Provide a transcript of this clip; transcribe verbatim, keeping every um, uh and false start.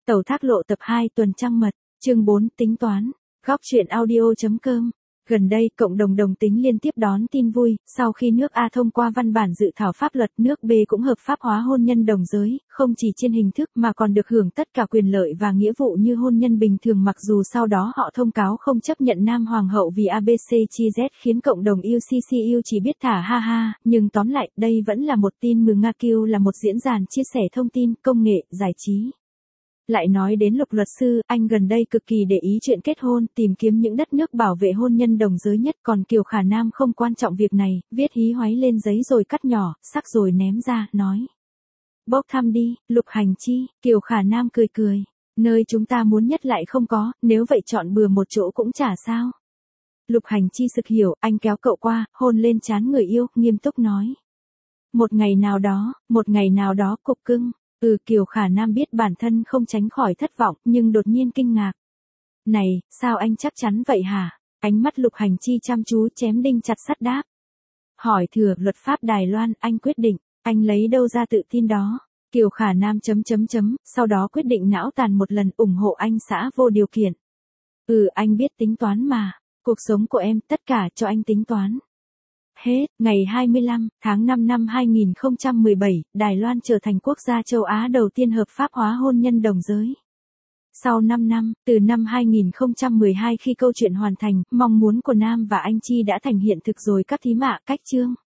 Tàu thác lộ tập hai tuần trăng mật, chương bốn tính toán, góc truyện audio.com. Gần đây, cộng đồng đồng tính liên tiếp đón tin vui, sau khi nước A thông qua văn bản dự thảo pháp luật, nước B cũng hợp pháp hóa hôn nhân đồng giới, không chỉ trên hình thức mà còn được hưởng tất cả quyền lợi và nghĩa vụ như hôn nhân bình thường, mặc dù sau đó họ thông cáo không chấp nhận nam hoàng hậu vì a bê xê chia Z, khiến cộng đồng u xê xê u chỉ biết thả ha ha, nhưng tóm lại, đây vẫn là một tin mừng. Nga Q là một diễn đàn chia sẻ thông tin, công nghệ, giải trí. Lại nói đến Lục luật sư, anh gần đây cực kỳ để ý chuyện kết hôn, tìm kiếm những đất nước bảo vệ hôn nhân đồng giới nhất, còn Kiều Khả Nam không quan trọng việc này, viết hí hoáy lên giấy rồi cắt nhỏ, sắc rồi ném ra, nói. Bốc thăm đi, Lục Hành Chi. Kiều Khả Nam cười cười. Nơi chúng ta muốn nhất lại không có, nếu vậy chọn bừa một chỗ cũng chả sao. Lục Hành Chi sực hiểu, anh kéo cậu qua, hôn lên trán người yêu, nghiêm túc nói. Một ngày nào đó, một ngày nào đó cục cưng. Ừ, Kiều Khả Nam biết bản thân không tránh khỏi thất vọng, nhưng đột nhiên kinh ngạc. Này, sao anh chắc chắn vậy hả? Ánh mắt Lục Hành Chi chăm chú chém đinh chặt sắt đáp. Hỏi thừa luật pháp Đài Loan, anh quyết định, anh lấy đâu ra tự tin đó? Kiều Khả Nam chấm chấm chấm, sau đó quyết định não tàn một lần, ủng hộ anh xã vô điều kiện. Ừ, anh biết tính toán mà, cuộc sống của em, tất cả cho anh tính toán. Hết, ngày hai mươi lăm tháng năm năm hai nghìn không trăm mười bảy, Đài Loan trở thành quốc gia châu Á đầu tiên hợp pháp hóa hôn nhân đồng giới. Sau năm năm, từ năm hai nghìn không trăm mười hai khi câu chuyện hoàn thành, mong muốn của Nam và anh Chi đã thành hiện thực rồi các thím ạ. Cách chương